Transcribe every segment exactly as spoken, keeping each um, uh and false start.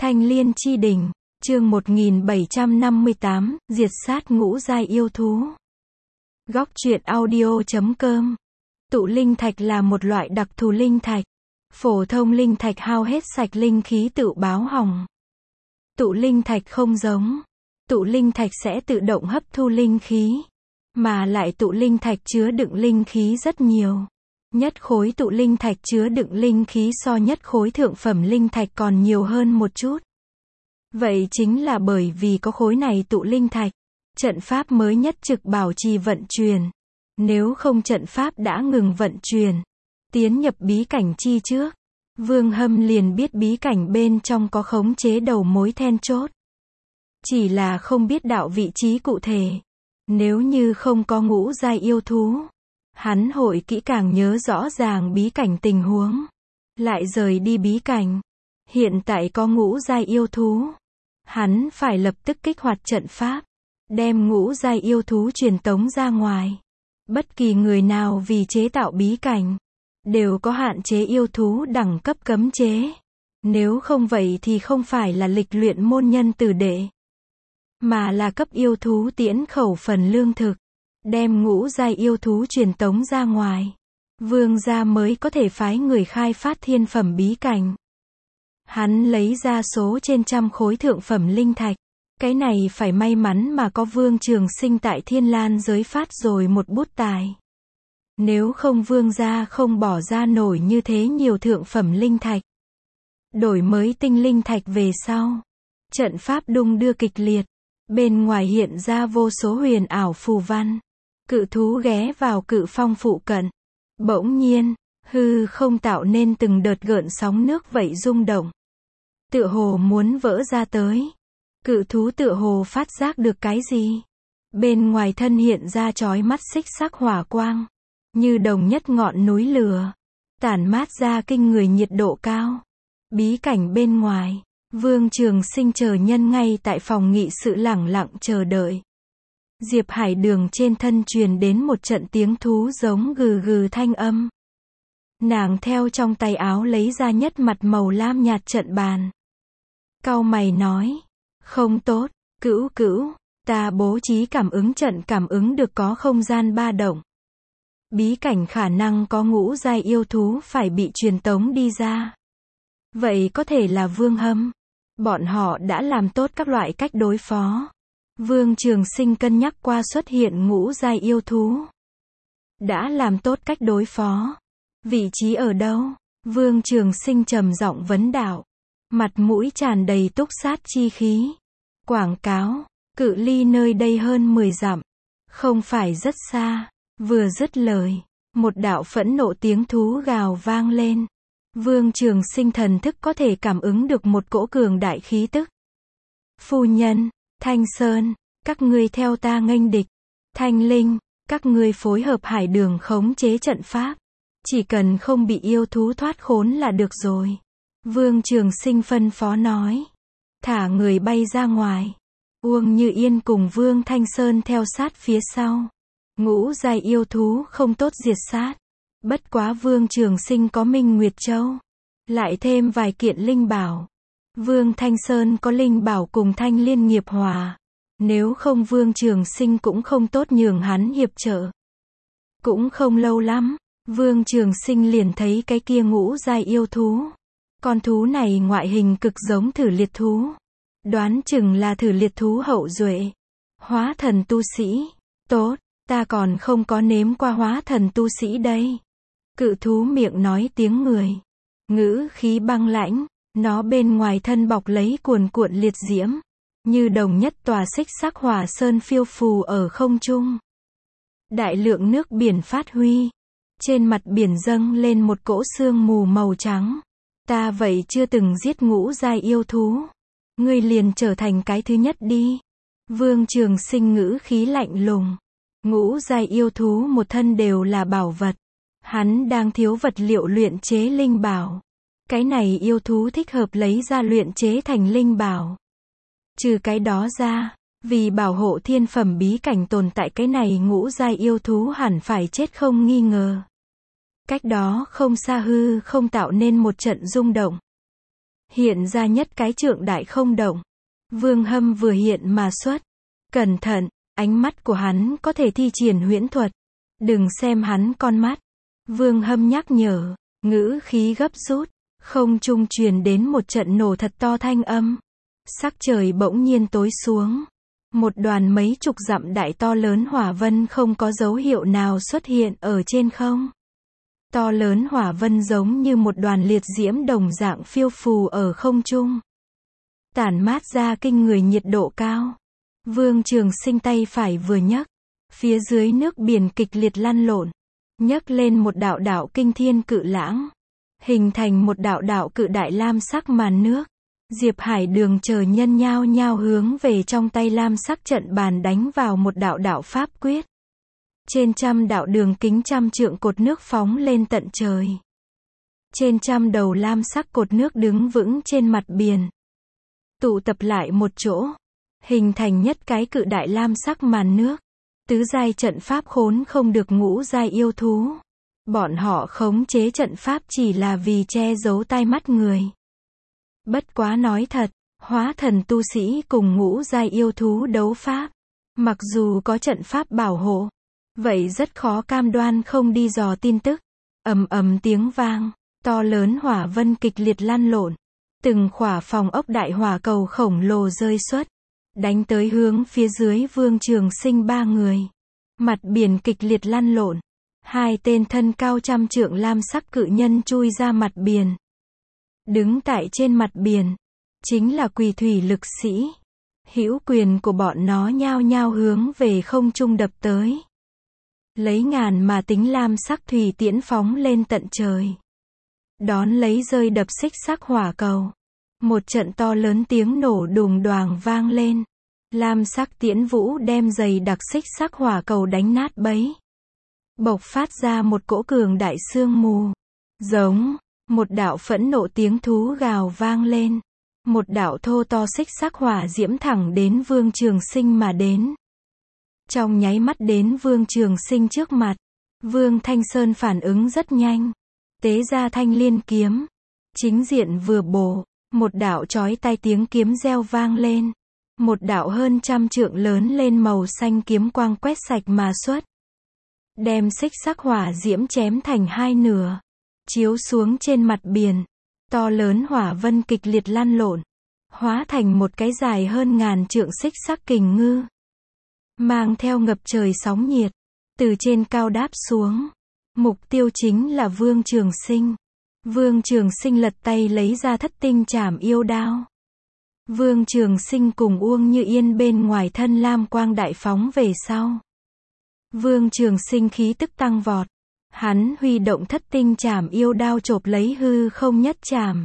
Thanh Liên Chi Đỉnh, chương một nghìn bảy trăm năm mươi tám, diệt sát ngũ giai yêu thú. Góc truyện audio chấm com. Tụ linh thạch là một loại đặc thù linh thạch. Phổ thông linh thạch hao hết sạch linh khí tự báo hỏng. Tụ linh thạch không giống. Tụ linh thạch sẽ tự động hấp thu linh khí, mà lại tụ linh thạch chứa đựng linh khí rất nhiều. Nhất khối tụ linh thạch chứa đựng linh khí so nhất khối thượng phẩm linh thạch còn nhiều hơn một chút. Vậy chính là bởi vì có khối này tụ linh thạch, trận pháp mới nhất trực bảo trì vận chuyển. Nếu không trận pháp đã ngừng vận chuyển, tiến nhập bí cảnh chi trước, Vương Hâm liền biết bí cảnh bên trong có khống chế đầu mối then chốt. Chỉ là không biết đạo vị trí cụ thể. Nếu như không có ngũ giai yêu thú, hắn hội kỹ càng nhớ rõ ràng bí cảnh tình huống, lại rời đi bí cảnh. Hiện tại có ngũ giai yêu thú, hắn phải lập tức kích hoạt trận pháp, đem ngũ giai yêu thú truyền tống ra ngoài. Bất kỳ người nào vì chế tạo bí cảnh, đều có hạn chế yêu thú đẳng cấp cấm chế. Nếu không vậy thì không phải là lịch luyện môn nhân tử đệ, mà là cấp yêu thú tiễn khẩu phần lương thực, đem ngũ giai yêu thú truyền tống ra ngoài. Vương gia mới có thể phái người khai phát thiên phẩm bí cảnh. Hắn lấy ra số trên trăm khối thượng phẩm linh thạch. Cái này phải may mắn mà có Vương Trường Sinh tại Thiên Lan giới phát rồi một bút tài. Nếu không Vương gia không bỏ ra nổi như thế nhiều thượng phẩm linh thạch. Đổi mới tinh linh thạch về sau, trận pháp đung đưa kịch liệt. Bên ngoài hiện ra vô số huyền ảo phù văn. Cự thú ghé vào cự phong phụ cận. Bỗng nhiên, hư không tạo nên từng đợt gợn sóng nước vậy rung động. Tựa hồ muốn vỡ ra tới. Cự thú tựa hồ phát giác được cái gì. Bên ngoài thân hiện ra chói mắt xích sắc hỏa quang, như đồng nhất ngọn núi lửa, tản mát ra kinh người nhiệt độ cao. Bí cảnh bên ngoài, Vương Trường Sinh chờ nhân ngay tại phòng nghị sự lẳng lặng chờ đợi. Diệp Hải Đường trên thân truyền đến một trận tiếng thú giống gừ gừ thanh âm. Nàng theo trong tay áo lấy ra nhất mặt màu lam nhạt trận bàn. Cau mày nói, không tốt, cữu cữu, ta bố trí cảm ứng trận cảm ứng được có không gian ba động. Bí cảnh khả năng có ngũ giai yêu thú phải bị truyền tống đi ra. Vậy có thể là Vương Hâm. Bọn họ đã làm tốt các loại cách đối phó. Vương Trường Sinh cân nhắc qua xuất hiện ngũ giai yêu thú. Đã làm tốt cách đối phó. Vị trí ở đâu? Vương Trường Sinh trầm giọng vấn đạo. Mặt mũi tràn đầy túc sát chi khí. Quảng cáo, cự ly nơi đây hơn mười dặm. Không phải rất xa. Vừa dứt lời, một đạo phẫn nộ tiếng thú gào vang lên. Vương Trường Sinh thần thức có thể cảm ứng được một cỗ cường đại khí tức. Phu nhân, Thanh Sơn, các ngươi theo ta nghênh địch. Thanh Linh, các ngươi phối hợp Hải Đường khống chế trận pháp. Chỉ cần không bị yêu thú thoát khốn là được rồi. Vương Trường Sinh phân phó nói. Thả người bay ra ngoài. Uông Như Yên cùng Vương Thanh Sơn theo sát phía sau. Ngũ giai yêu thú không tốt diệt sát. Bất quá Vương Trường Sinh có Minh Nguyệt Châu, lại thêm vài kiện linh bảo. Vương Thanh Sơn có linh bảo cùng Thanh Liên nghiệp hòa. Nếu không Vương Trường Sinh cũng không tốt nhường hắn hiệp trợ. Cũng không lâu lắm, Vương Trường Sinh liền thấy cái kia ngũ giai yêu thú. Con thú này ngoại hình cực giống thử liệt thú. Đoán chừng là thử liệt thú hậu duệ. Hóa thần tu sĩ. Tốt, ta còn không có nếm qua hóa thần tu sĩ đây. Cự thú miệng nói tiếng người. Ngữ khí băng lãnh. Nó bên ngoài thân bọc lấy cuồn cuộn liệt diễm. Như đồng nhất tòa xích sắc hỏa sơn phiêu phù ở không trung. Đại lượng nước biển phát huy. Trên mặt biển dâng lên một cỗ sương mù màu trắng. Ta vậy chưa từng giết ngũ giai yêu thú. Ngươi liền trở thành cái thứ nhất đi. Vương Trường Sinh ngữ khí lạnh lùng. Ngũ giai yêu thú một thân đều là bảo vật. Hắn đang thiếu vật liệu luyện chế linh bảo. Cái này yêu thú thích hợp lấy ra luyện chế thành linh bảo. Trừ cái đó ra, vì bảo hộ thiên phẩm bí cảnh tồn tại cái này ngũ giai yêu thú hẳn phải chết không nghi ngờ. Cách đó không xa hư không tạo nên một trận rung động. hiện ra nhất cái trượng đại không động. Vương Hâm vừa hiện mà xuất. Cẩn thận, ánh mắt của hắn có thể thi triển huyễn thuật. Đừng xem hắn con mắt. Vương Hâm nhắc nhở, ngữ khí gấp rút. Không trung truyền đến một trận nổ thật to thanh âm. Sắc trời bỗng nhiên tối xuống. Một đoàn mấy chục dặm đại to lớn hỏa vân không có dấu hiệu nào xuất hiện ở trên không. To lớn hỏa vân giống như một đoàn liệt diễm đồng dạng phiêu phù ở không trung. Tản mát ra kinh người nhiệt độ cao. Vương Trường Sinh tay phải vừa nhấc. Phía dưới nước biển kịch liệt lăn lộn. Nhấc lên một đạo đạo kinh thiên cự lãng. Hình thành một đạo đạo cự đại lam sắc màn nước. Diệp Hải Đường chờ nhân nhao nhao hướng về trong tay lam sắc trận bàn đánh vào một đạo đạo pháp quyết. Trên trăm đạo đường kính trăm trượng cột nước phóng lên tận trời. Trên trăm đầu lam sắc cột nước đứng vững trên mặt biển. Tụ tập lại một chỗ. Hình thành nhất cái cự đại lam sắc màn nước. Tứ giai trận pháp khốn không được ngũ giai yêu thú. Bọn họ khống chế trận pháp chỉ là vì che giấu tai mắt người. Bất quá nói thật, hóa thần tu sĩ cùng ngũ giai yêu thú đấu pháp. Mặc dù có trận pháp bảo hộ, vậy rất khó cam đoan không đi dò tin tức. Ầm ầm tiếng vang, to lớn hỏa vân kịch liệt lăn lộn. Từng khỏa phòng ốc đại hỏa cầu khổng lồ rơi xuất. Đánh tới hướng phía dưới Vương Trường Sinh ba người. Mặt biển kịch liệt lăn lộn. Hai tên thân cao trăm trượng lam sắc cự nhân chui ra mặt biển. Đứng tại trên mặt biển, chính là quỳ thủy lực sĩ. Hữu quyền của bọn nó nhao nhao hướng về không trung đập tới. Lấy ngàn mà tính lam sắc thủy tiễn phóng lên tận trời. Đón lấy rơi đập xích sắc hỏa cầu. Một trận to lớn tiếng nổ đùng đoàng vang lên. Lam sắc tiễn vũ đem dày đặc xích sắc hỏa cầu đánh nát bấy. Bộc phát ra một cỗ cường đại sương mù. Giống, một đạo phẫn nộ tiếng thú gào vang lên. Một đạo thô to xích sắc hỏa diễm thẳng đến Vương Trường Sinh mà đến. Trong nháy mắt đến Vương Trường Sinh trước mặt. Vương Thanh Sơn phản ứng rất nhanh. Tế ra thanh liên kiếm. Chính diện vừa bổ. Một đạo chói tai tiếng kiếm reo vang lên. Một đạo hơn trăm trượng lớn lên màu xanh kiếm quang quét sạch mà xuất. Đem xích sắc hỏa diễm chém thành hai nửa. Chiếu xuống trên mặt biển. To lớn hỏa vân kịch liệt lăn lộn. Hóa thành một cái dài hơn ngàn trượng xích sắc kình ngư. Mang theo ngập trời sóng nhiệt. Từ trên cao đáp xuống. Mục tiêu chính là Vương Trường Sinh. Vương Trường Sinh lật tay lấy ra thất tinh trảm yêu đao. Vương Trường Sinh cùng Uông Như Yên bên ngoài thân lam quang đại phóng về sau. Vương Trường Sinh khí tức tăng vọt. Hắn huy động thất tinh trảm yêu đao chộp lấy hư không nhất trảm.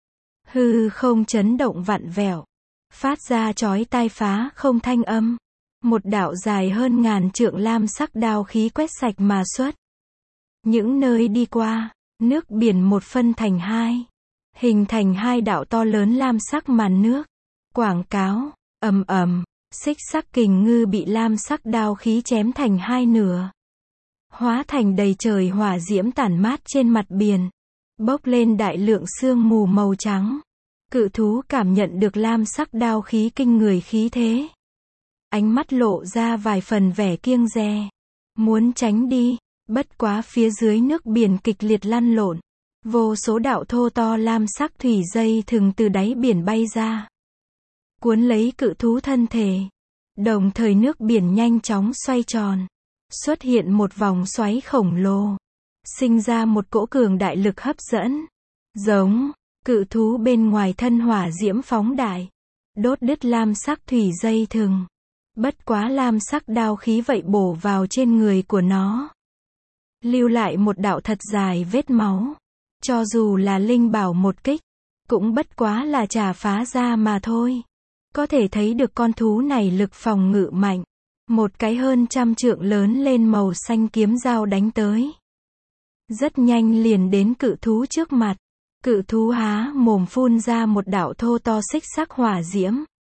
Hư không chấn động vặn vẹo. Phát ra chói tai phá không thanh âm. Một đạo dài hơn ngàn trượng lam sắc đao khí quét sạch mà xuất. Những nơi đi qua, nước biển một phân thành hai. Hình thành hai đạo to lớn lam sắc màn nước. Quảng cáo, ầm ầm, xích sắc kình ngư bị lam sắc đao khí chém thành hai nửa. Hóa thành đầy trời hỏa diễm tản mát trên mặt biển. Bốc lên đại lượng sương mù màu trắng. Cự thú cảm nhận được lam sắc đao khí kinh người khí thế. Ánh mắt lộ ra vài phần vẻ kiêng dè. Muốn tránh đi, bất quá phía dưới nước biển kịch liệt lăn lộn. Vô số đạo thô to lam sắc thủy dây thừng từ đáy biển bay ra. Cuốn lấy cự thú thân thể. Đồng thời nước biển nhanh chóng xoay tròn. Xuất hiện một vòng xoáy khổng lồ. Sinh ra một cỗ cường đại lực hấp dẫn. Giống, cự thú bên ngoài thân hỏa diễm phóng đại. Đốt đứt lam sắc thủy dây thừng. Bất quá lam sắc đao khí vậy bổ vào trên người của nó. Lưu lại một đạo thật dài vết máu. Cho dù là linh bảo một kích, cũng bất quá là chà phá ra mà thôi. Có thể thấy được con thú này lực phòng ngự mạnh. Một cái hơn trăm trượng lớn lên màu xanh kiếm dao đánh tới. Rất nhanh liền đến cự thú trước mặt. Cự thú há mồm phun ra một đạo thô to xích sắc hỏa diễm.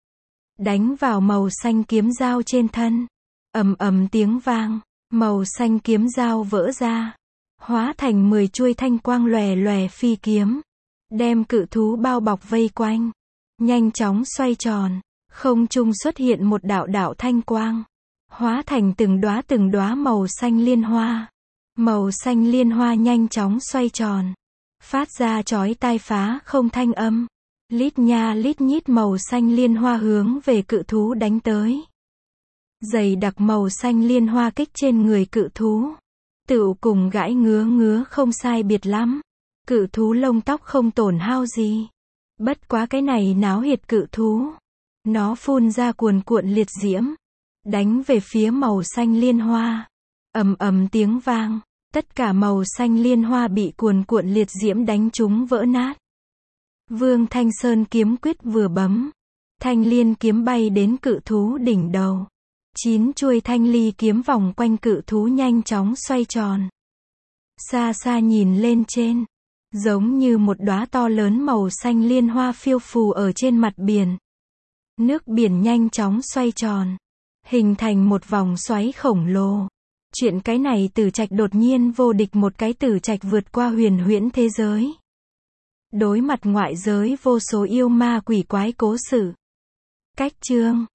Đánh vào màu xanh kiếm dao trên thân. Ầm ầm tiếng vang, màu xanh kiếm dao vỡ ra. Hóa thành mười chuôi thanh quang lòe lòe phi kiếm. đem cự thú bao bọc vây quanh, nhanh chóng xoay tròn, không trung xuất hiện một đạo đạo thanh quang, hóa thành từng đóa từng đóa màu xanh liên hoa. Màu xanh liên hoa nhanh chóng xoay tròn, phát ra chói tai phá không thanh âm. Lít nha lít nhít màu xanh liên hoa hướng về cự thú đánh tới. Dày đặc màu xanh liên hoa kích trên người cự thú, tựu cùng gãi ngứa ngứa không sai biệt lắm. Cự thú lông tóc không tổn hao gì. Bất quá cái này náo nhiệt cự thú, nó phun ra cuồn cuộn liệt diễm, đánh về phía màu xanh liên hoa. Ầm ầm tiếng vang, tất cả màu xanh liên hoa bị cuồn cuộn liệt diễm đánh trúng vỡ nát. Vương Thanh Sơn kiếm quyết vừa bấm, thanh liên kiếm bay đến cự thú đỉnh đầu. Chín chuôi thanh ly kiếm vòng quanh cự thú nhanh chóng xoay tròn. Xa xa nhìn lên trên, giống như một đóa to lớn màu xanh liên hoa phiêu phù ở trên mặt biển. Nước biển nhanh chóng xoay tròn, hình thành một vòng xoáy khổng lồ. Chuyện cái này Tử Trạch đột nhiên vô địch một cái Tử Trạch vượt qua huyền huyễn thế giới. Đối mặt ngoại giới vô số yêu ma quỷ quái cố sự. Cách chương